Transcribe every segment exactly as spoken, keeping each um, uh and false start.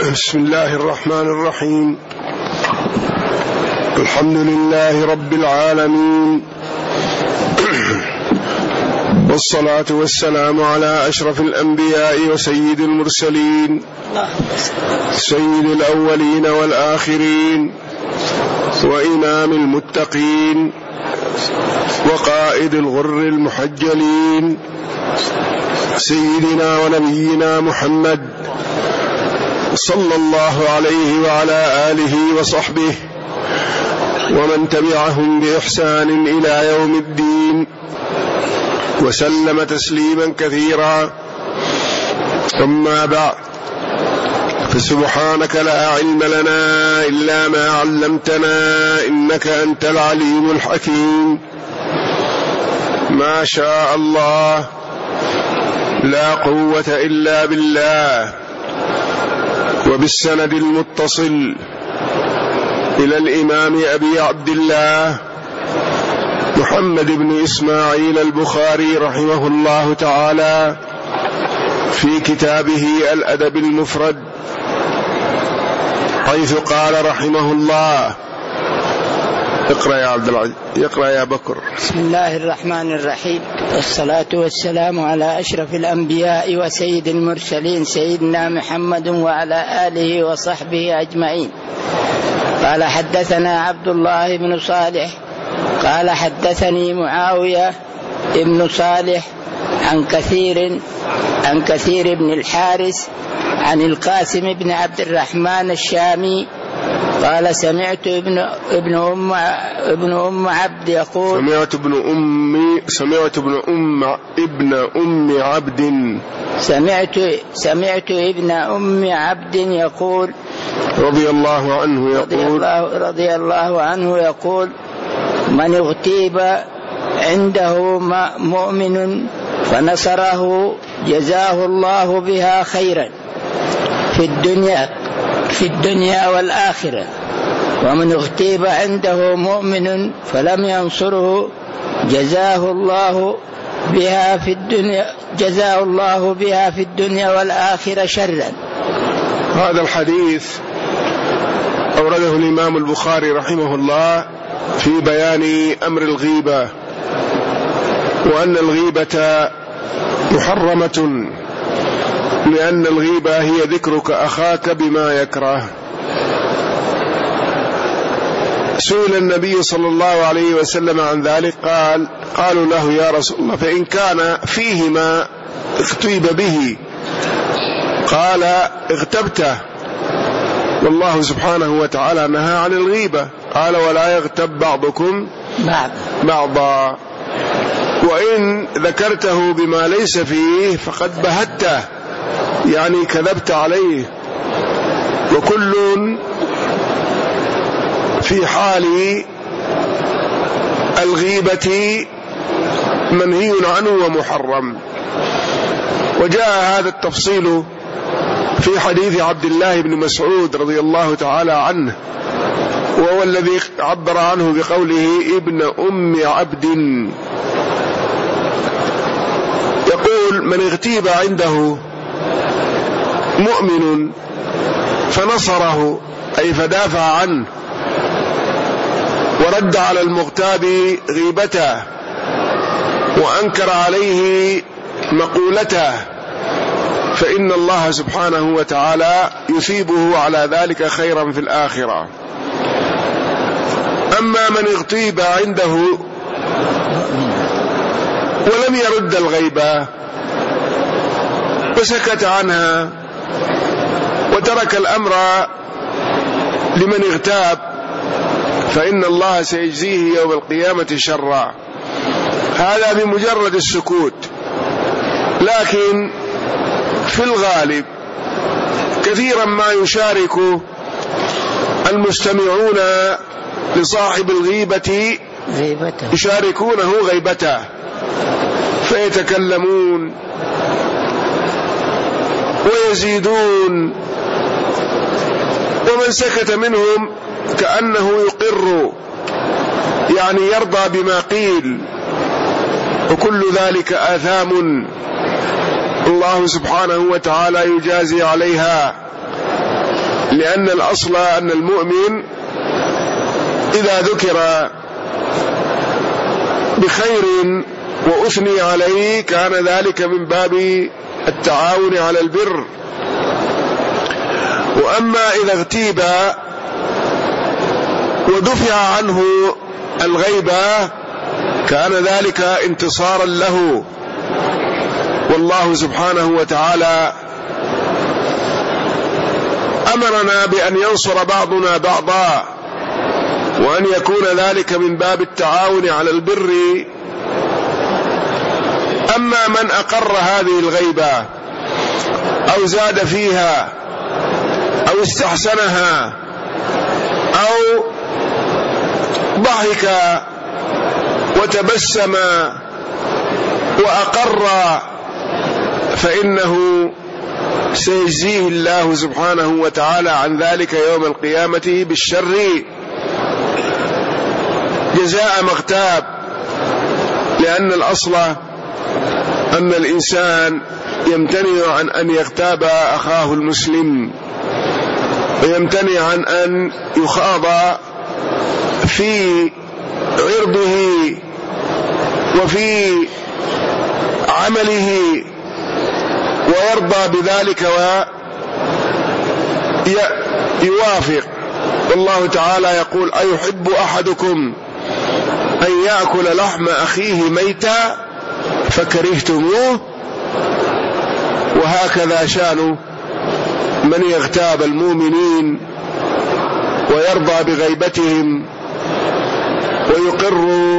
بسم الله الرحمن الرحيم. الحمد لله رب العالمين، والصلاة والسلام على أشرف الأنبياء وسيد المرسلين، سيد الأولين والآخرين، وإمام المتقين، وقائد الغر المحجلين، سيدنا ونبينا محمد صلى الله عليه وعلى آله وصحبه ومن تبعهم بإحسان إلى يوم الدين، وسلم تسليما كثيرا. أما بعد، فسبحانك لا علم لنا إلا ما علمتنا إنك أنت العليم الحكيم. ما شاء الله، لا قوة إلا بالله. وبالسند المتصل إلى الإمام أبي عبد الله محمد بن إسماعيل البخاري رحمه الله تعالى في كتابه الأدب المفرد، حيث قال رحمه الله: اقرأ يا عبد العزيز، اقرأ يا بكر. بسم الله الرحمن الرحيم، والصلاة والسلام على أشرف الأنبياء وسيد المرسلين سيدنا محمد وعلى آله وصحبه أجمعين. قال: حدثنا عبد الله بن صالح قال حدثني معاوية ابن صالح عن كثير عن كثير بن الحارث عن القاسم بن عبد الرحمن الشامي قال: سمعت ابن ابن ام ابن ام عبد يقول سمعت ابن امي سمعت ابن ام ابن ام عبد سمعت سمعت ابن ام عبد يقول رضي الله عنه يقول رضي الله, رضي الله عنه يقول: من اغتيب عنده مؤمن فنصره جزاه الله بها خيرا في الدنيا في الدنيا والآخرة، ومن اغتيب عنده مؤمن فلم ينصره جزاه الله بها في الدنيا جزاه الله بها في الدنيا والآخرة شرا. هذا الحديث أورده الإمام البخاري رحمه الله في بيان أمر الغيبة، وأن الغيبة محرمة، لأن الغيبة هي ذكرك أخاك بما يكره. سئل النبي صلى الله عليه وسلم عن ذلك، قال قالوا له: يا رسول الله، فإن كان فيه ما اغتيب به؟ قال: اغتبته، والله سبحانه وتعالى نهى عن الغيبة. قال: ولا يغتب بعضكم بعضا، وإن ذكرته بما ليس فيه فقد بهته، يعني كذبت عليه. وكل في حال الغيبة منهي عنه ومحرم. وجاء هذا التفصيل في حديث عبد الله بن مسعود رضي الله تعالى عنه، وهو الذي عبر عنه بقوله ابن أم عبد. يقول: من اغتيب عنده مؤمن فنصره، أي فدافع عنه ورد على المغتاب غيبته وأنكر عليه مقولته، فإن الله سبحانه وتعالى يثيبه على ذلك خيرا في الآخرة. أما من اغتيب عنده ولم يرد الغيبة وسكت عنها وترك الأمر لمن اغتاب، فإن الله سيجزيه يوم القيامة شرا. هذا بمجرد السكوت. لكن في الغالب كثيرا ما يشارك المستمعون لصاحب الغيبة غيبته يشاركونه غيبته، فيتكلمون ويزيدون، ومن سكت منهم كأنه يقر، يعني يرضى بما قيل، وكل ذلك آثام الله سبحانه وتعالى يجازي عليها. لأن الأصل أن المؤمن إذا ذكر بخير وأثني عليه كان ذلك من باب التعاون على البر. وأما إذا اغتيب ودفع عنه الغيبة كان ذلك انتصارا له. والله سبحانه وتعالى أمرنا بأن ينصر بعضنا بعضا، وأن يكون ذلك من باب التعاون على البر. أما من أقر هذه الغيبة أو زاد فيها أو استحسنها أو ضحك وتبسم وأقر فإنه سيجزيه الله سبحانه وتعالى عن ذلك يوم القيامة بالشر جزاء مغتاب. لأن الأصل أن الإنسان يمتنع عن أن يغتاب أخاه المسلم، ويمتنع عن أن يخاض في عرضه وفي عمله ويرضى بذلك ويوافق. والله تعالى يقول: أيحب أحدكم أن يأكل لحم أخيه ميتا فكرهتموه؟ وهكذا شان من يغتاب المؤمنين ويرضى بغيبتهم ويقر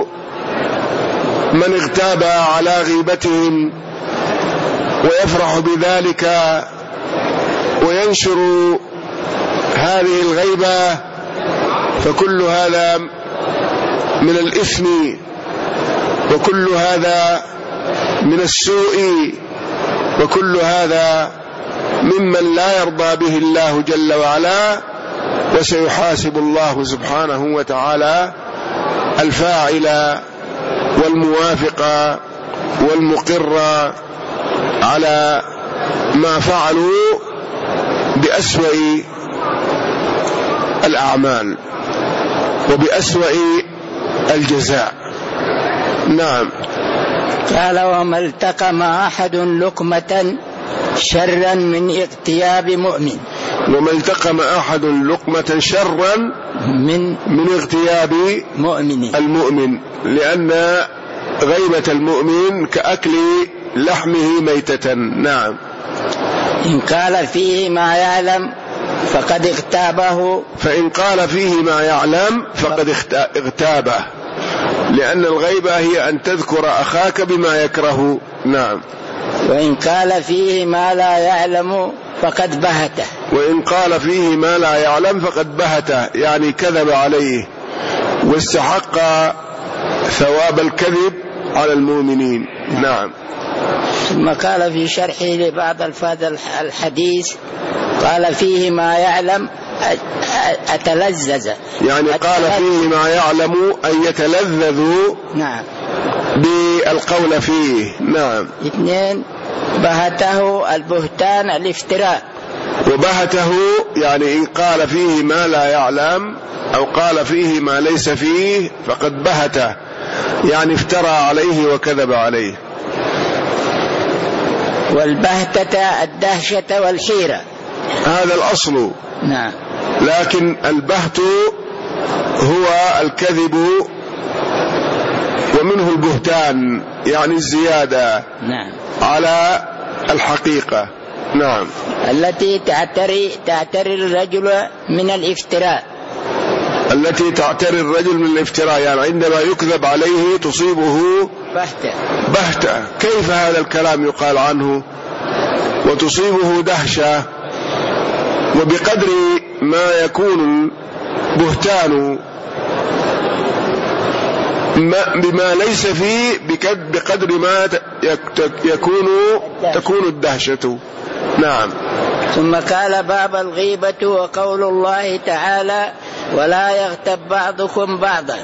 من اغتاب على غيبتهم ويفرح بذلك وينشر هذه الغيبة، فكل هذا من الإثم وكل هذا من السوء وكل هذا ممن لا يرضى به الله جل وعلا. وسيحاسب الله سبحانه وتعالى الفاعل والموافق والمقر على ما فعلوا بأسوأ الأعمال وبأسوأ الجزاء. نعم. قال: وما التقم أحد لقمة شرا من اغتياب مؤمن. وما التقم أحد لقمة شرا من من اغتياب مؤمن المؤمن، لأن غيبة المؤمن كأكل لحمه ميتة. نعم. إن قال فيه ما يعلم فقد اغتابه. فإن قال فيه ما يعلم فقد اغتابه، لأن الغيبة هي أن تذكر أخاك بما يكره. نعم. وإن قال فيه ما لا يعلم فقد بهته. وإن قال فيه ما لا يعلم فقد بهته، يعني كذب عليه واستحق ثواب الكذب على المؤمنين. نعم. ثم قال في شرحه لبعض الفاظ الحديث قال فيه ما يعلم أتلذذ، يعني قال فيه ما يعلم أن يتلذذ. نعم. بالقول فيه. نعم. اثنين، بهته البهتان الافتراء. وبهته يعني إن قال فيه ما لا يعلم أو قال فيه ما ليس فيه فقد بهته، يعني افترى عليه وكذب عليه. والبهتة الدهشة والحيرة، هذا الأصل. نعم. لكن البهت هو الكذب ومنه البهتان، يعني الزيادة نعم على الحقيقة. نعم. التي تعتري تعتري الرجل من الافتراء. التي تعتري الرجل من الافتراء، يعني عندما يكذب عليه تصيبه بهتة. بهتة. كيف هذا الكلام يقال عنه؟ وتصيبه دهشة. وبقدر ما يكون بهتان بما ليس فيه بقدر ما يكون تكون الدهشة. نعم. ثم قال: باب الغيبة وقول الله تعالى: ولا يغتب بعضكم بعضا.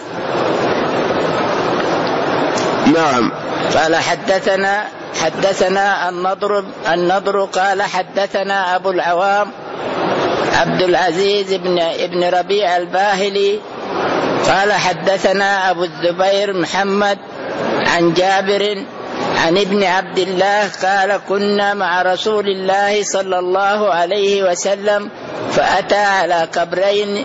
نعم. قال: حدثنا حدثنا النضر النضر قال: حدثنا أبو العوام عبد العزيز بن ابن ربيع الباهلي قال حدثنا أبو الزبير محمد عن جابر عن ابن عبد الله قال كنا مع رسول الله صلى الله عليه وسلم فأتى على قبرين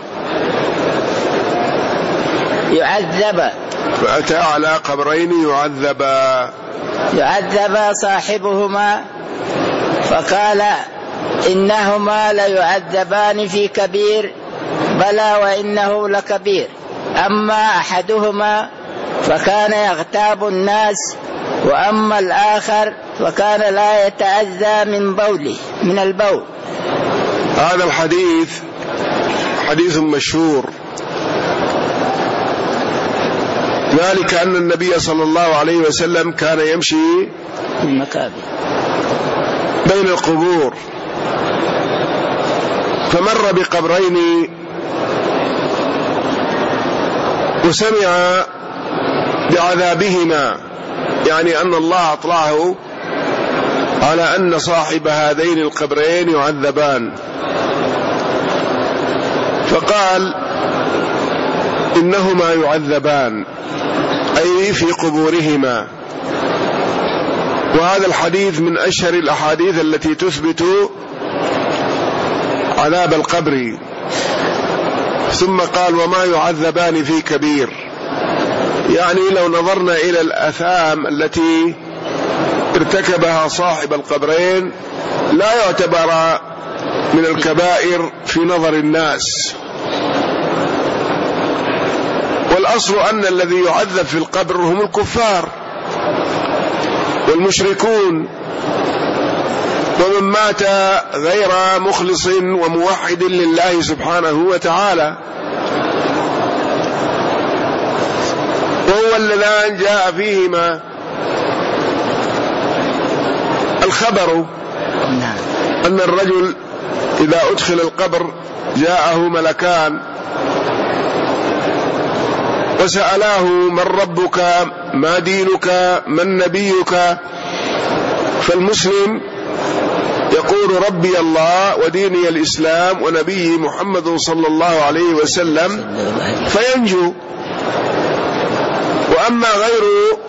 يعذبا فأتى على قبرين يعذبا يعذبا صاحبهما فقال إنهما ليعذبان في كبير بلى وإنه لكبير أما أحدهما فكان يغتاب الناس وأما الآخر فكان لا يتأذى من بوله من البول. هذا الحديث حديث مشهور، ذلك أن النبي صلى الله عليه وسلم كان يمشي المكابر بين القبور فمر بقبرين وسمع بعذابهما، يعني أن الله أطلعه على أن صاحب هذين القبرين يعذبان، فقال إنهما يعذبان أي في قبورهما. وهذا الحديث من أشهر الأحاديث التي تثبت عذاب القبر. ثم قال وما يعذبان في كبير، يعني لو نظرنا إلى الآثام التي ارتكبها صاحب القبرين لا يعتبر من الكبائر في نظر الناس، والأصل أن الذي يعذب في القبر هم الكفار والمشركون ومن مات غير مخلص وموحد لله سبحانه وتعالى، وهو اللذان جاء فيهما الخبر أن الرجل إذا أدخل القبر جاءه ملكان وسألاه من ربك ما دينك من نبيك، فالمسلم يقول ربي الله وديني الإسلام ونبي محمد صلى الله عليه وسلم فينجو. وأما غير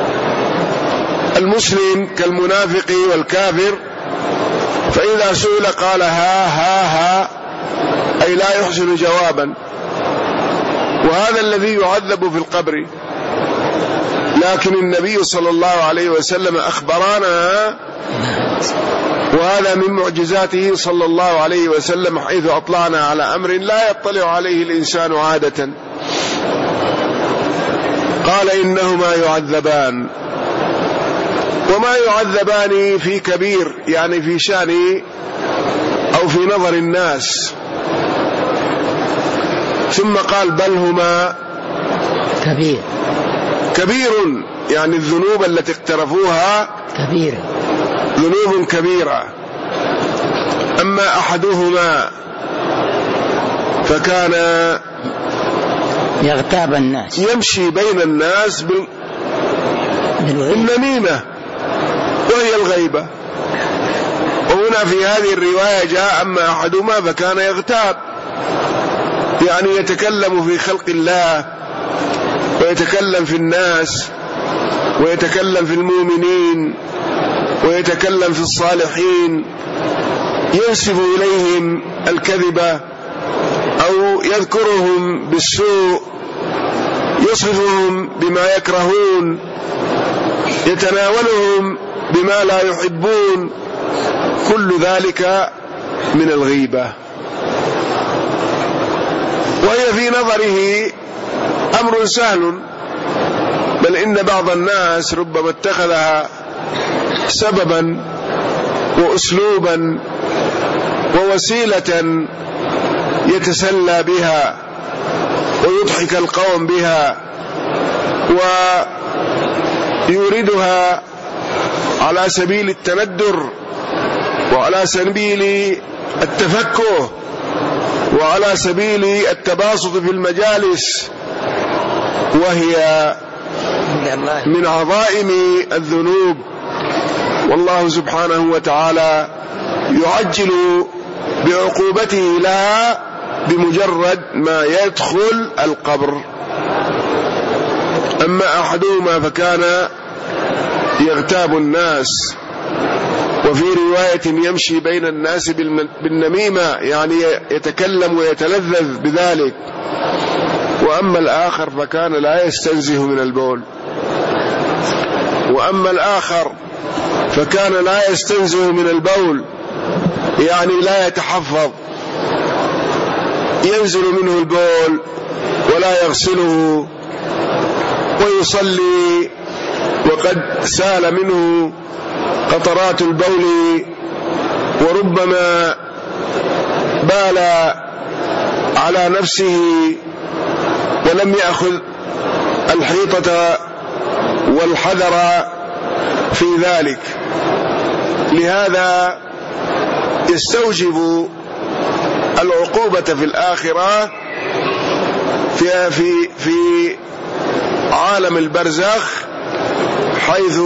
المسلم كالمنافق والكافر فإذا سئل قال ها ها ها أي لا يحسن جوابا، وهذا الذي يعذب في القبر. لكن النبي صلى الله عليه وسلم أخبرنا، وهذا من معجزاته صلى الله عليه وسلم، حيث أطلعنا على أمر لا يطلع عليه الإنسان عادة. قال إنهما يعذبان، وما يعذبان في كبير يعني في شأن أو في نظر الناس. ثم قال بل هما كبير كبير، يعني الذنوب التي اقترفوها كبيرة ذنوب كبيرة. أما أحدهما فكان يغتاب الناس يمشي بين الناس بالنميمة وهي الغيبة. وهنا في هذه الرواية جاء أما أحدهما فكان يغتاب، يعني يتكلم في خلق الله ويتكلم في الناس ويتكلم في المؤمنين ويتكلم في الصالحين، ينسب إليهم الكذبة أو يذكرهم بالسوء، يصفهم بما يكرهون، يتناولهم بما لا يحبون، كل ذلك من الغيبة. وهي في نظره أمر سهل، بل إن بعض الناس ربما اتخذها سببا وأسلوبا ووسيلة يتسلى بها ويضحك القوم بها ويوردها على سبيل التندر وعلى سبيل التفكه وعلى سبيل التباسط في المجالس، وهي من عظائم الذنوب. والله سبحانه وتعالى يعجل بعقوبته لها بمجرد ما يدخل القبر. أما أحدهما فكان يغتاب الناس، وفي رواية يمشي بين الناس بالنميمة، يعني يتكلم ويتلذذ بذلك. وأما الآخر فكان لا يستنزه من البول. وأما الآخر فكان لا يستنزه من البول، يعني لا يتحفظ، ينزل منه البول ولا يغسله، ويصلي وقد سال منه قطرات البول، وربما بال على نفسه ولم يأخذ الحيطة والحذر في ذلك. لهذا يستوجب العقوبة في الآخرة في في في عالم البرزخ، حيث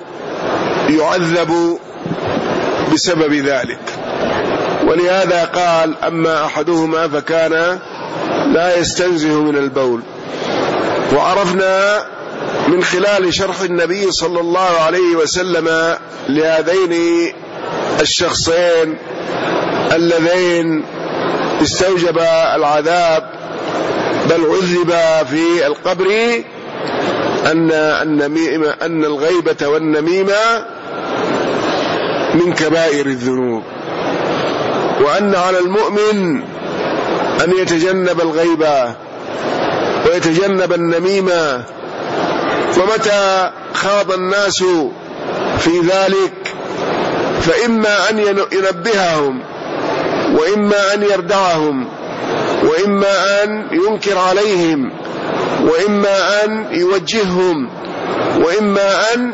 يعذب بسبب ذلك. ولهذا قال: أما أحدهما فكان لا يستنزه من البول. وعرفنا من خلال شرح النبي صلى الله عليه وسلم لهذين الشخصين اللذين استوجب العذاب بل عذب في القبر أن النميمة أن الغيبة والنميمة من كبائر الذنوب، وأن على المؤمن أن يتجنب الغيبة ويتجنب النميمة. ومتى خاض الناس في ذلك فإما أن ينبههم، وإما أن يردعهم، وإما أن ينكر عليهم، وإما أن يوجههم، وإما أن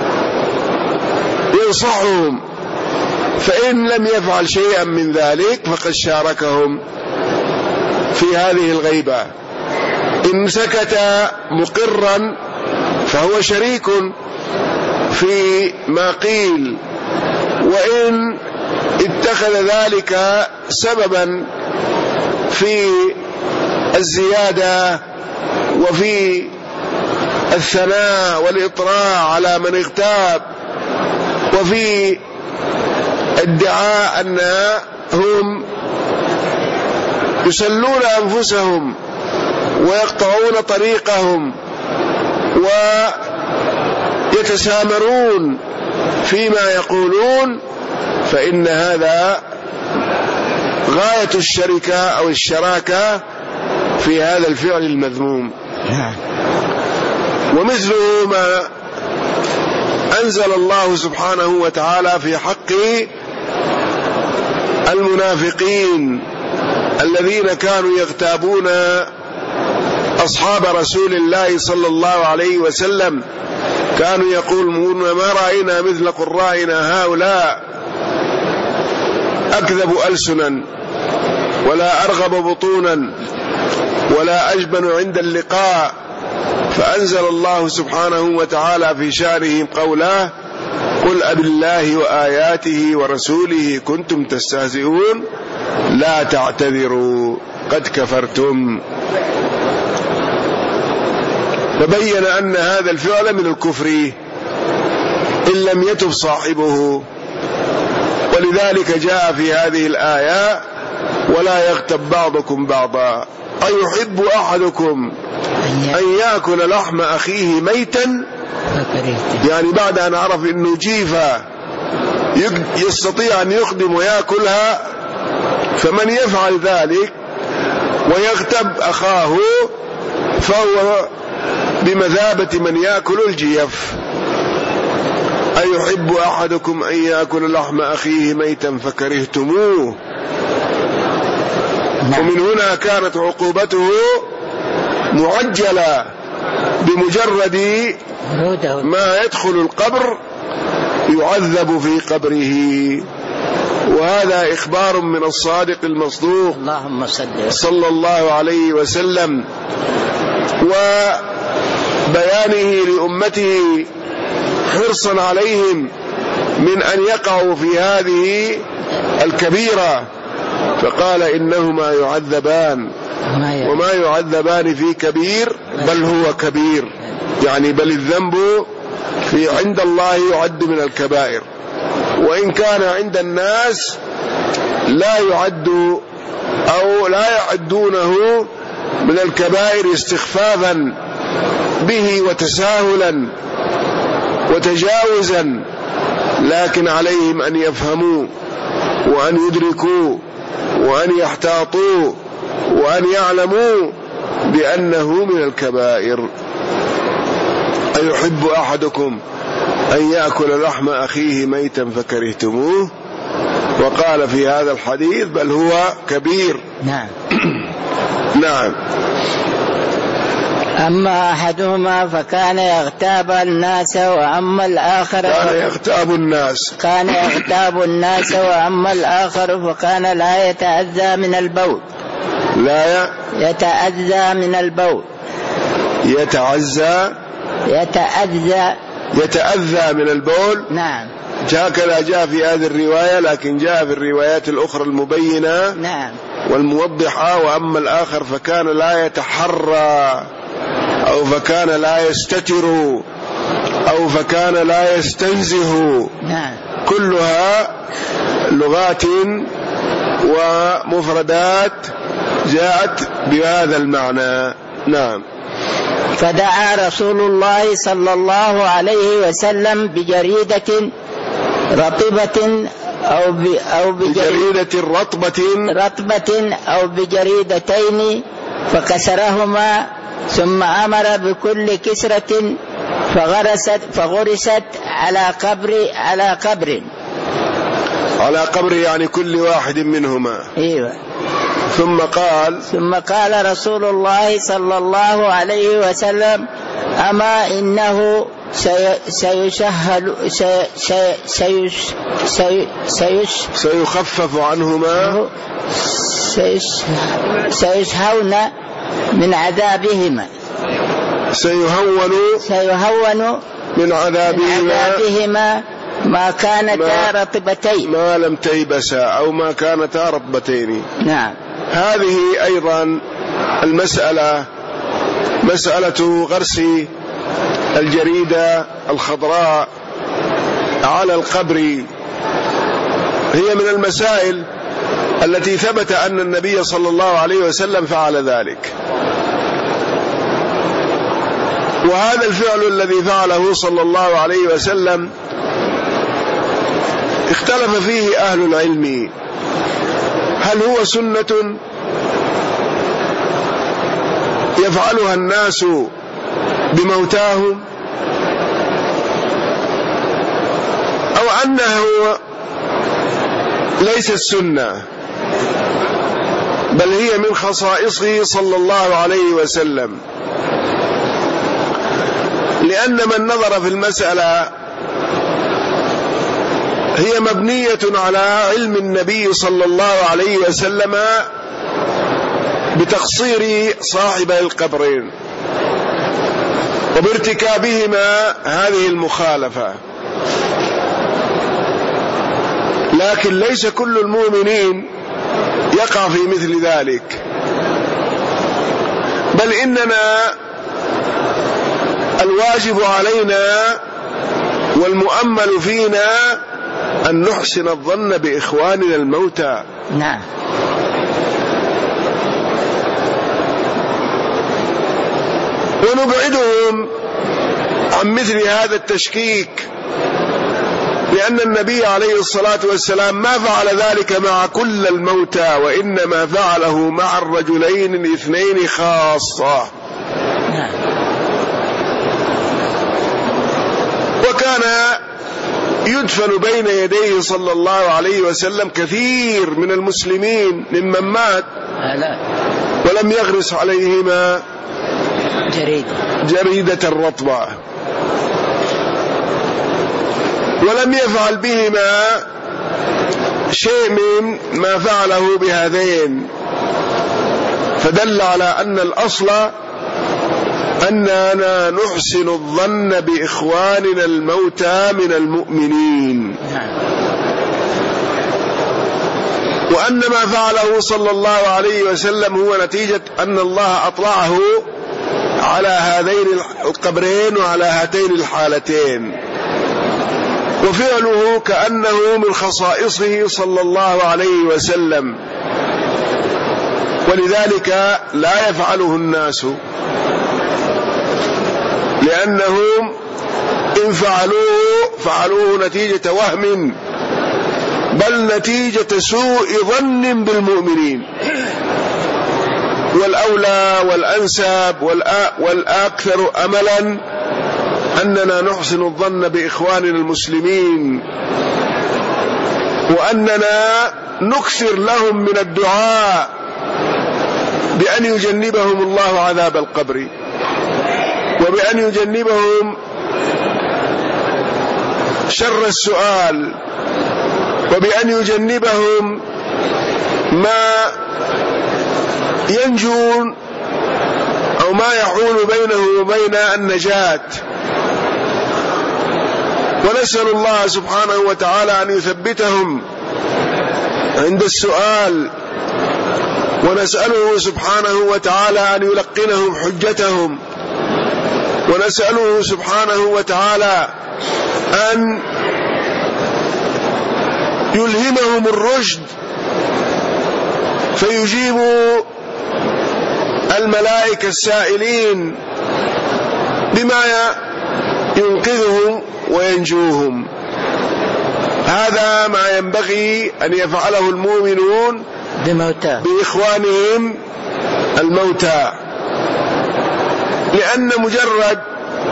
ينصحهم. فإن لم يفعل شيئا من ذلك فقد شاركهم في هذه الغيبة. إن سكت مقرا فهو شريك في ما قيل، وإن اتخذ ذلك سببا في الزيادة وفي الثناء والإطراء على من اغتاب، وفي ادعاء أنهم يسلون أنفسهم ويقطعون طريقهم ويتسامرون فيما يقولون، فإن هذا غاية الشركة أو الشراكة في هذا الفعل المذموم. ومثله ما أنزل الله سبحانه وتعالى في حق المنافقين الذين كانوا يغتابون أصحاب رسول الله صلى الله عليه وسلم. كانوا يقولون: ما رأينا مثل قرائنا هؤلاء، أكذب ألسنا ولا أرغب بطونا ولا أجبن عند اللقاء. فأنزل الله سبحانه وتعالى في شأنهم قوله: قل أبالله وآياته ورسوله كنتم تستهزئون لا تعتذروا قد كفرتم. فبين أن هذا الفعل من الكفر إن لم يتب صاحبه. ولذلك جاء في هذه الآية: ولا يغتب بعضكم بعضا أيحب أحدكم أن يأكل لحم أخيه ميتا، يعني بعد أن عرف أنه جيفة يستطيع أن يقدم ويأكلها، فمن يفعل ذلك ويغتب أخاه فهو بمثابة من يأكل الجيف. أيحب أحدكم أن يأكل لحم أخيه ميتا فكرهتموه. ومن هنا كانت عقوبته معجلة بمجرد ما يدخل القبر يعذب في قبره. وهذا إخبار من الصادق المصدوق اللهم صلى الله عليه وسلم، وبيانه لأمته حرصا عليهم من أن يقعوا في هذه الكبيرة فقال إنهما يعذبان وما يعذبان في كبير بل هو كبير، يعني بل الذنب في عند الله يعد من الكبائر، وإن كان عند الناس لا يعد أو لا يعدونه من الكبائر استخفافا به وتساهلا وتجاوزا، لكن عليهم أن يفهموا وأن يدركوا وأن يحتاطوا وأن يعلموا بأنه من الكبائر. أيحب أحدكم أن يأكل لحم أخيه ميتا فكرهتموه؟ وقال في هذا الحديث بل هو كبير. نعم. نعم. أما أحدهما فكان يغتاب الناس وأما الآخر كان يغتاب الناس كان يغتاب الناس وأما الآخر فكان لا يتأذى من البول لا ي... يتأذى من البول يتعزى يتأذى يتأذى من البول. نعم. هكذا جاء في هذه الرواية، لكن جاء في الروايات الأخرى المبينة نعم والموضحة وأما الآخر فكان لا يتحرى أو فكان لا يستتر أو فكان لا يستنزه. نعم. كلها لغات ومفردات جاءت بهذا المعنى. نعم. فدعا رسول الله صلى الله عليه وسلم بجريدة رطبة أو ب أو بجريدة رطبة رطبة أو بجريدتين فكسرهما، ثم أمر بكل كسرة فغرست فغرست على قبر على قبر على قبر يعني كل واحد منهما. أيوة. ثم قال ثم قال رسول الله صلى الله عليه وسلم أما إنه سيشهل سيش سيش سيخفف عنهما سيشهون من عذابهما سيهون سيهون من عذابهما ما كانتا رطبتين ما لم تيبسا أو ما كانتا رطبتين. نعم. هذه أيضا المسألة مسألة غرس الجريدة الخضراء على القبر هي من المسائل التي ثبت أن النبي صلى الله عليه وسلم فعل ذلك، وهذا الفعل الذي فعله صلى الله عليه وسلم اختلف فيه أهل العلم، هل هو سنة يفعلها الناس بموتاهم أو أنه ليست سنة بل هي من خصائصه صلى الله عليه وسلم، لأن من نظر في المسألة هي مبنية على علم النبي صلى الله عليه وسلم بتقصير صاحب القبرين وبارتكابهما هذه المخالفة، لكن ليس كل المؤمنين يقع في مثل ذلك، بل إننا الواجب علينا والمؤمل فينا أن نحسن الظن بإخواننا الموتى. نعم. ونبعدهم عن مثل هذا التشكيك، لأن النبي عليه الصلاة والسلام ما فعل ذلك مع كل الموتى، وإنما فعله مع الرجلين الاثنين خاصة. وكان يدفن بين يديه صلى الله عليه وسلم كثير من المسلمين ممن مات ولم يغرس عليهما جريدة جريدة الرطبة، ولم يفعل بهما شيء من ما فعله بهذين، فدل على أن الأصل أننا نحسن الظن بإخواننا الموتى من المؤمنين. وأن ما فعله صلى الله عليه وسلم هو نتيجة أن الله أطلعه على هذين القبرين وعلى هاتين الحالتين، وفعله كأنه من خصائصه صلى الله عليه وسلم، ولذلك لا يفعله الناس، لأنهم إن فعلوه فعلوه نتيجة وهم، بل نتيجة سوء ظن بالمؤمنين. والأولى والأنسب والأكثر أملا أننا نحسن الظن بإخواننا المسلمين، وأننا نكثر لهم من الدعاء بأن يجنبهم الله عذاب القبر، وبأن يجنبهم شر السؤال، وبأن يجنبهم ما ينجون أو ما يحول بينه وبين النجاة. ونسأل الله سبحانه وتعالى أن يثبتهم عند السؤال، ونسأله سبحانه وتعالى أن يلقنهم حجتهم، ونسأله سبحانه وتعالى أن يلهمهم الرشد فيجيبوا الملائكة السائلين بما ينقذهم وينجوهم. هذا ما ينبغي أن يفعله المؤمنون بموتى بإخوانهم الموتى، لأن مجرد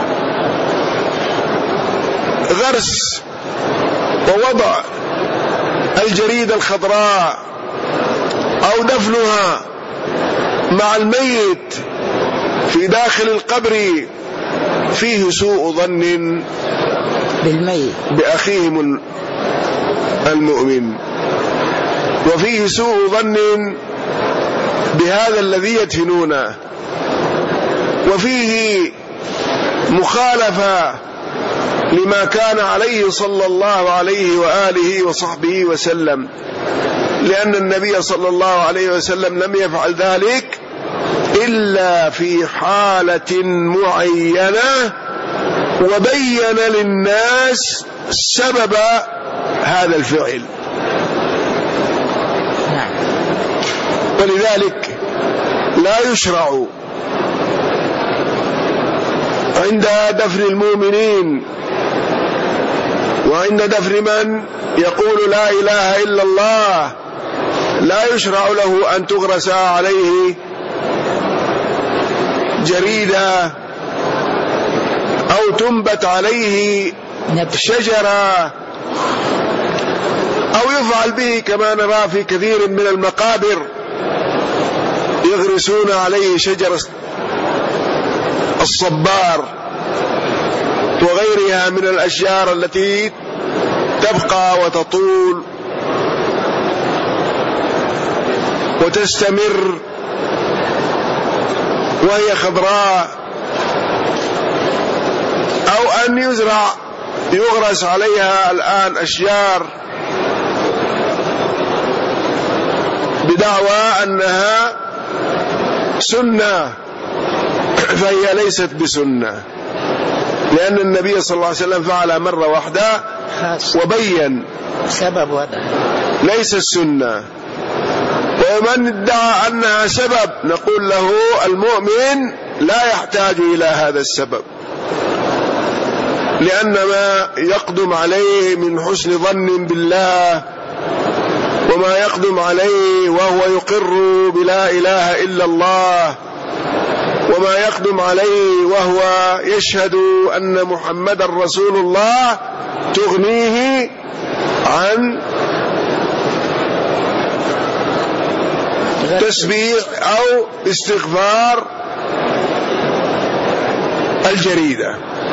غرس ووضع الجريدة الخضراء أو دفنها مع الميت في داخل القبر فيه سوء ظن بالميت بأخيهم المؤمن، وفيه سوء ظن بهذا الذي يدفنونه، وفيه مخالفة لما كان عليه صلى الله عليه وآله وصحبه وسلم، لأن النبي صلى الله عليه وسلم لم يفعل ذلك إلا في حالة معينة، وبين للناس سبب هذا الفعل. ولذلك لا يشرع عند دفن المؤمنين وعند دفن من يقول لا إله إلا الله، لا يشرع له أن تغرس عليه جريدة أو تنبت عليه شجرة، أو يفعل به كما نرى في كثير من المقابر، يغرسون عليه شجر الصبار وغيرها من الأشجار التي تبقى وتطول وتستمر وهي خضراء، أو أن يزرع يغرس عليها الآن أشجار بدعوى أنها سنة، فهي ليست بسنة، لأن النبي صلى الله عليه وسلم فعل مرة واحدة وبين سبب وضع ليس السنة. ومن ادعى أنها سبب نقول له المؤمن لا يحتاج إلى هذا السبب، لأن ما يقدم عليه من حسن ظن بالله، وما يقدم عليه وهو يقر بلا إله إلا الله، وما يقدم عليه وهو يشهد أن محمد رسول الله، تغنيه عن تسبيح أو استغفار الجريدة.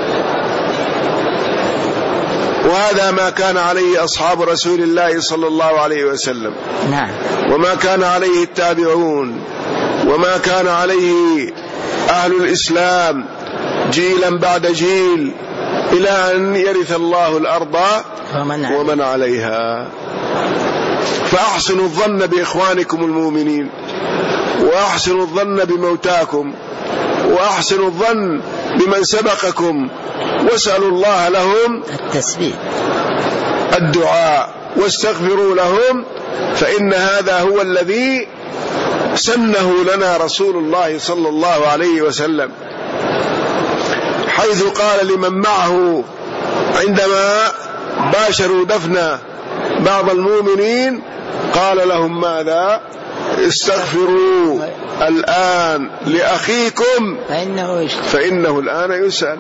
وهذا ما كان عليه أصحاب رسول الله صلى الله عليه وسلم، نعم، وما كان عليه التابعون، وما كان عليه أهل الإسلام جيلا بعد جيل إلى أن يرث الله الأرض ومن عليها. فأحسنوا الظن بإخوانكم المؤمنين، وأحسنوا الظن بموتاكم، وأحسنوا الظن بمن سبقكم، واسألوا الله لهم التثبيت الدعاء، واستغفروا لهم، فإن هذا هو الذي سنه لنا رسول الله صلى الله عليه وسلم، حيث قال لمن معه عندما باشروا دفن بعض المؤمنين، قال لهم ماذا؟ استغفروا الآن لأخيكم فإنه, فإنه الآن يسأل.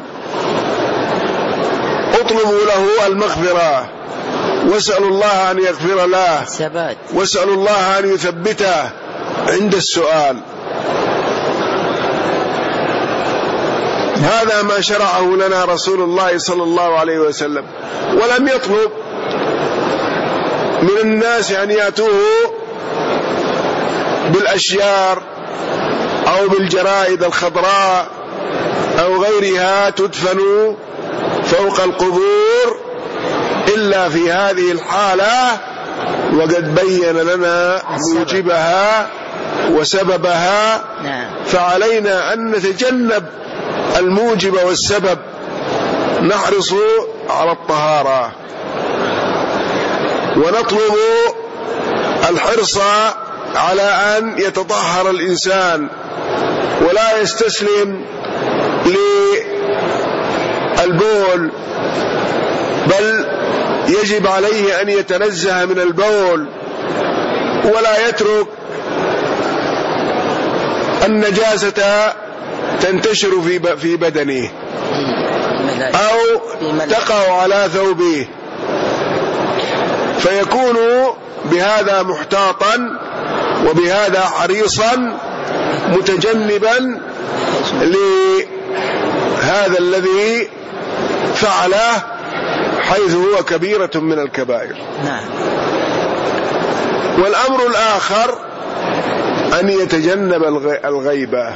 اطلبوا له المغفرة، واسألوا الله أن يغفر له، واسألوا الله أن يثبته عند السؤال. هذا ما شرعه لنا رسول الله صلى الله عليه وسلم، ولم يطلب من الناس أن يأتوه بالأشجار أو بالجرائد الخضراء أو غيرها تدفن فوق القبور إلا في هذه الحالة، وقد بين لنا موجبها وسببها، فعلينا أن نتجنب الموجب والسبب، نحرص على الطهارة، ونطلب الحرص على أن يتطهر الإنسان ولا يستسلم للبول، بل يجب عليه أن يتنزه من البول، ولا يترك النجاسة تنتشر في في بدنه أو تقع على ثوبه، فيكون بهذا محتاطا وبهذا حريصا متجنبا لهذا الذي فعله، حيث هو كبيرة من الكبائر. والأمر الآخر أن يتجنب الغيبة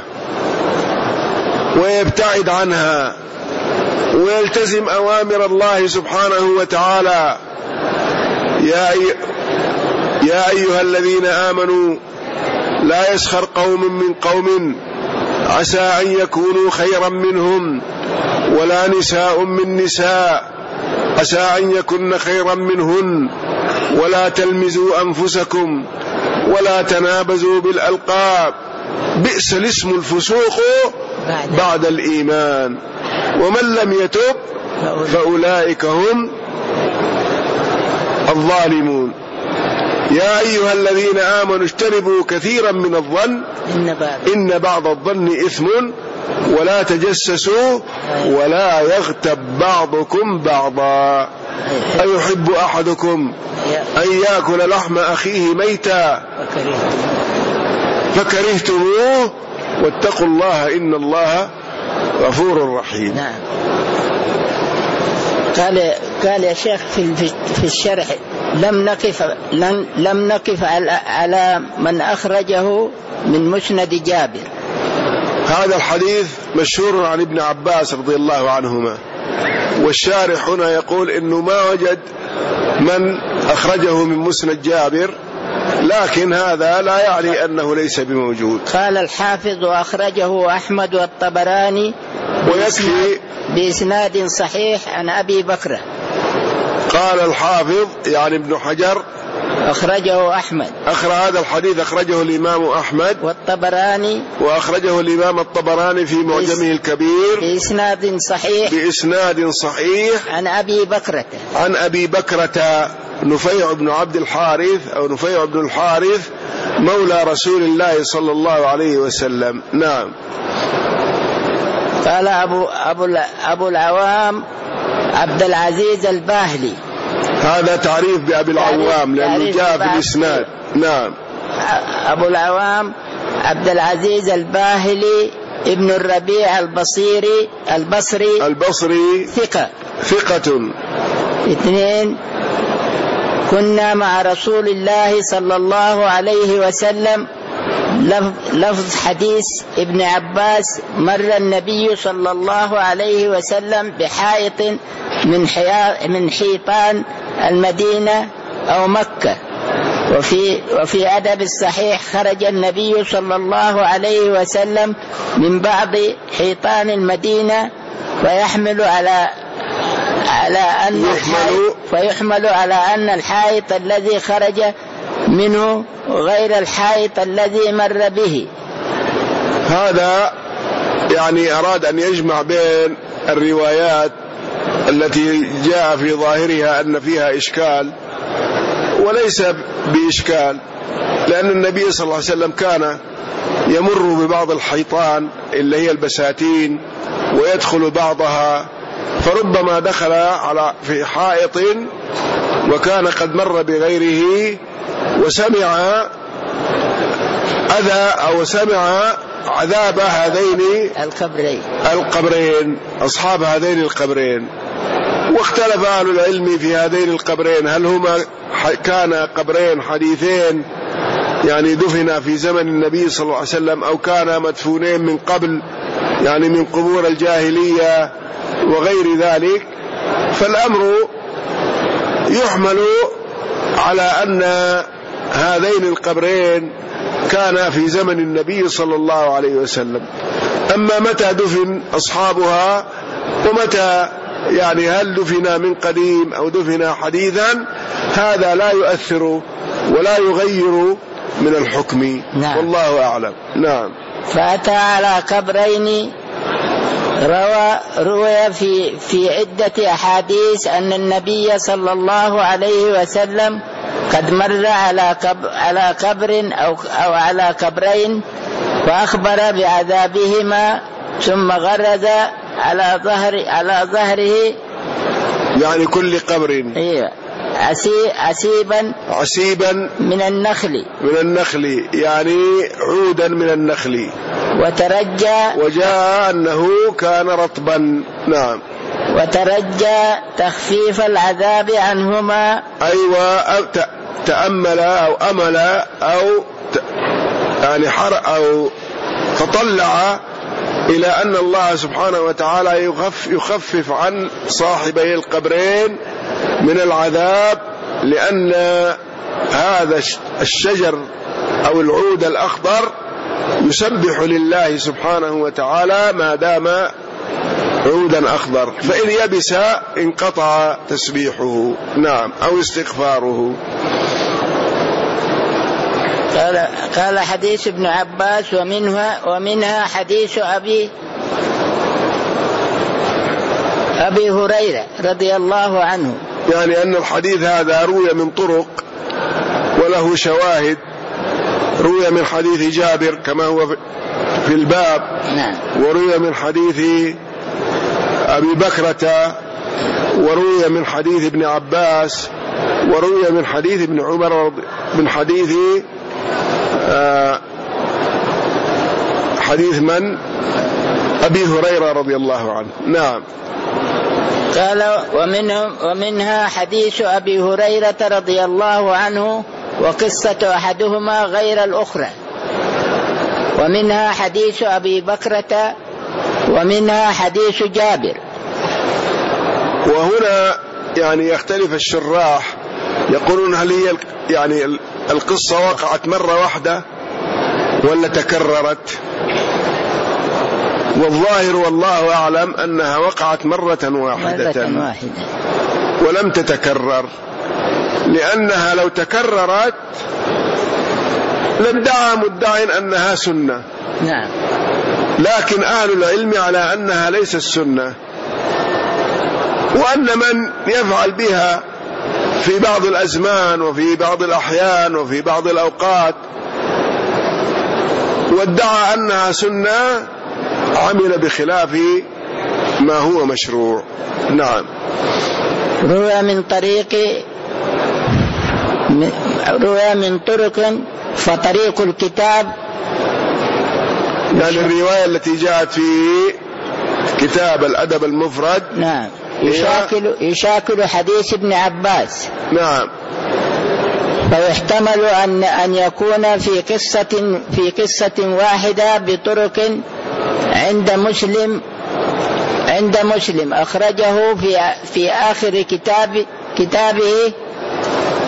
ويبتعد عنها، ويلتزم أوامر الله سبحانه وتعالى. يا, أي... يا أيها الذين آمنوا لا يسخر قوم من قوم عسى أن يكونوا خيرا منهم، ولا نساء من نساء عسى أن يكن خيرا منهن، ولا تلمزوا أنفسكم ولا تنابزوا بالألقاب، بئس الاسم الفسوق بعد الإيمان، ومن لم يتب فأولئك هم الظالمون. يا أيها الذين آمنوا اجتنبوا كثيرا من الظن إن بعض الظن إثم، ولا تجسسوا ولا يغتب بعضكم بعضا، أيحب أحدكم أن يأكل لحم أخيه ميتا فكرهتموه واتقوا الله إن الله غفور رحيم. نعم. قال قال يا شيخ في في الشرح لم نقف لم, لم نقف على, على من أخرجه من مسند جابر. هذا الحديث مشهور عن ابن عباس رضي الله عنهما، والشارح هنا يقول إنه ما وجد من أخرجه من مسند جابر، لكن هذا لا يعني أنه ليس بموجود. قال الحافظ وأخرجه أحمد والطبراني ويكفي بإسناد صحيح عن أبي بكر. قال الحافظ يعني ابن حجر أخرجه أحمد، أخرج هذا الحديث أخرجه الإمام أحمد والطبراني، وأخرجه الإمام الطبراني في معجمه الكبير بإسناد صحيح بإسناد صحيح عن أبي بكرة عن أبي بكرة نفيع بن عبد الحارث أو نفيع بن الحارث مولى رسول الله صلى الله عليه وسلم. نعم. قال أبو, أبو, أبو العوام عبد العزيز الباهلي، هذا تعريف بأبي العوام لأنه جاء في الإسناد. نعم. أبو العوام عبد العزيز الباهلي ابن الربيع البصيري البصري البصري ثقة ثقة. اثنين، كنا مع رسول الله صلى الله عليه وسلم، لفظ حديث ابن عباس، مر النبي صلى الله عليه وسلم بحائط من من حيطان المدينة أو مكة، وفي, وفي أدب الصحيح خرج النبي صلى الله عليه وسلم من بعض حيطان المدينة ويحمل على على أن الحائط فيحمل على أن الحائط الذي خرج منه غير الحائط الذي مر به. هذا يعني أراد أن يجمع بين الروايات التي جاء في ظاهرها أن فيها إشكال وليس بإشكال، لأن النبي صلى الله عليه وسلم كان يمر ببعض الحيطان اللي هي البساتين ويدخل بعضها، فربما دخل على في حائط وكان قد مر بغيره وسمع أذى أو سمع عذاب هذين القبرين القبرين أصحاب هذين القبرين. واختلف أهل العلم في هذين القبرين، هل هما كان قبرين حديثين يعني دفنا في زمن النبي صلى الله عليه وسلم، أو كان مدفونين من قبل يعني من قبور الجاهلية وغير ذلك. فالأمر يحمل على أن هذين القبرين كان في زمن النبي صلى الله عليه وسلم. أما متى دفن أصحابها ومتى يعني هل دفنا من قديم أو دفنا حديثا، هذا لا يؤثر ولا يغير من الحكم. نعم. والله أعلم. نعم. فأتى على قبرين روى روى في في عدة أحاديث أن النبي صلى الله عليه وسلم قد مر على قبر على قبر أو أو على قبرين وأخبر بعذابهما ثم غرز على ظهر على ظهره يعني كل قبر إيه عسيبا عسيبا من النخل من النخل يعني عودا من النخل، وترجى وجاء أنه كان رطبا. نعم. وترجى تخفيف العذاب عنهما. أيوة، أو تأمل أو أمل أو يعني حر أو تطلع إلى أن الله سبحانه وتعالى يخفف عن صاحبي القبرين من العذاب، لأن هذا الشجر أو العود الأخضر يسبح لله سبحانه وتعالى ما دام عودا أخضر، فإن يبس انقطع تسبيحه. نعم. أو استغفاره. قال, قال حديث ابن عباس ومنها, ومنها حديث أبي أبي هريرة رضي الله عنه، يعني أن الحديث هذا روي من طرق وله شواهد. روي من حديث جابر كما هو في الباب. نعم. وروي من حديث أبي بكرة، وروي من حديث ابن عباس، وروي من حديث ابن عمر، من حديث آه حديث من؟ أبي هريرة رضي الله عنه. نعم. قال ومنهم ومنها حديث أبي هريرة رضي الله عنه وقصة أحدهما غير الأخرى، ومنها حديث أبي بكرة، ومنها حديث جابر. وهنا يعني يختلف الشراح، يقولون هل هي يعني القصة وقعت مرة واحدة ولا تكررت؟ والظاهر والله أعلم أنها وقعت مرة واحدة ولم تتكرر، لأنها لو تكررت لادعى مدعي أنها سنة. نعم. لكن أهل العلم على أنها ليست سنة، وأن من يفعل بها في بعض الأزمان وفي بعض الأحيان وفي بعض الأوقات وادعى أنها سنة عمل بخلاف ما هو مشروع. نعم. روى من طريق روى من طرق فطريق الكتاب، يعني الرواية التي جاءت في كتاب الأدب المفرد. نعم. يشاكل, يشاكل حديث ابن عباس. نعم. فيحتمل أن أن يكون في قصة في قصة واحدة بطرق عند مسلم عند مسلم أخرجه في في آخر كتاب كتابه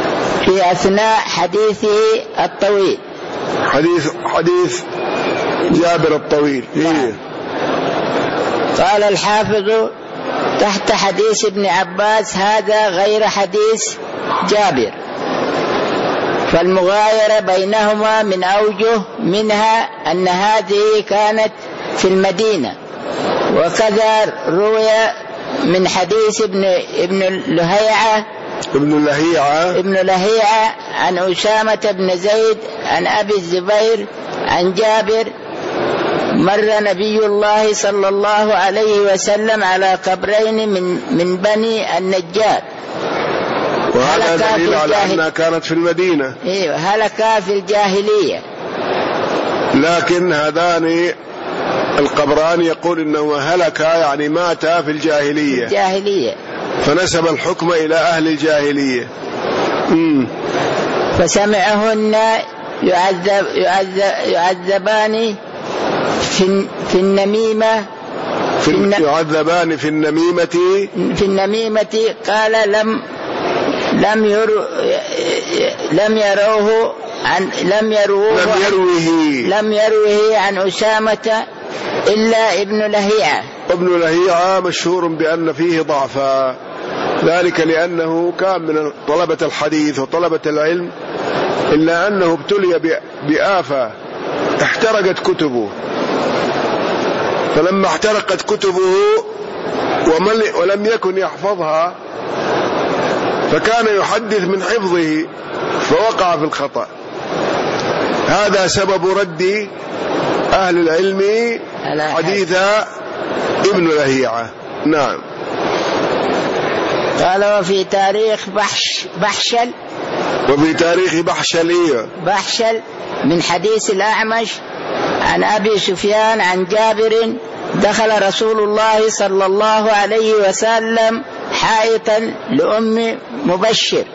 في أثناء حديثه الطويل. حديث حديث جابر الطويل. إيه؟ قال الحافظ تحت حديث ابن عباس هذا غير حديث جابر، فالمغايرة بينهما من أوجه، منها أن هذه كانت في المدينة، وكذا روي من حديث ابن ابن لهيعة ابن لهيعة ابن لهيعة عن أسامة بن زيد عن أبي الزبير عن جابر مر نبي الله صلى الله عليه وسلم على قبرين من من بني النجار، وهذا دليل على أنها كانت في المدينة. إيه، هلكا في الجاهلية. لكن هذان القبران يقول إنه هلكا يعني ماتا في الجاهلية، الجاهلية، فنسب الحكم إلى أهل الجاهلية. مم. فسمعهن يعذب يعذب يعذبان في في النميمة في الن... يعذبان في النميمة في النميمة قال لم لم يرو لم يروه عن لم يروه لم يروه لم يروه عن أسامة إلا ابن لهيعة. ابن لهيعة مشهور بأن فيه ضعفا، ذلك لأنه كان من طلبة الحديث وطلبة العلم، إلا أنه ابتلي بآفة احترقت كتبه، فلما احترقت كتبه ولم يكن يحفظها فكان يحدث من حفظه فوقع في الخطأ. هذا سبب رد أهل العلم حديث ابن لهيعة. نعم. قال وفي تاريخ بحش بحشل وفي تاريخ بحشل بحشل من حديث الأعمش عن أبي سفيان عن جابر دخل رسول الله صلى الله عليه وسلم حائطا لأم مبشر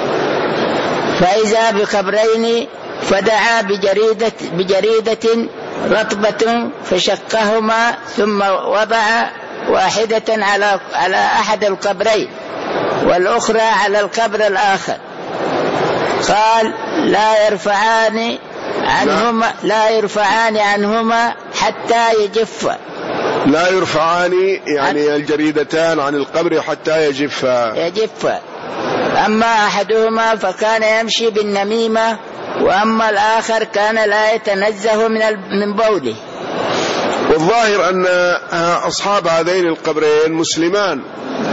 فإذا بقبرين فدعا بجريدة, بجريدة رطبة فشقهما ثم وضع واحدة على, على أحد القبرين والأخرى على القبر الآخر. قال لا يرفعان عنهما لا يرفعان عنهما حتى يجف. لا يرفعان يعني الجريدتان عن القبر حتى يجفا يجف. أما أحدهما فكان يمشي بالنميمة، وأما الآخر كان لا يتنزه من من بوله. والظاهر أن أصحاب هذين القبرين مسلمان،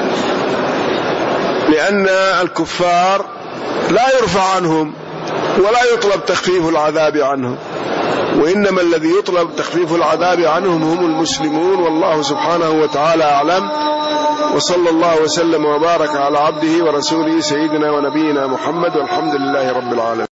لأن الكفار لا يرفع عنهم ولا يطلب تخفيف العذاب عنهم، وإنما الذي يطلب تخفيف العذاب عنهم هم المسلمون. والله سبحانه وتعالى أعلم، وصلى الله وسلم وبارك على عبده ورسوله سيدنا ونبينا محمد، والحمد لله رب العالمين.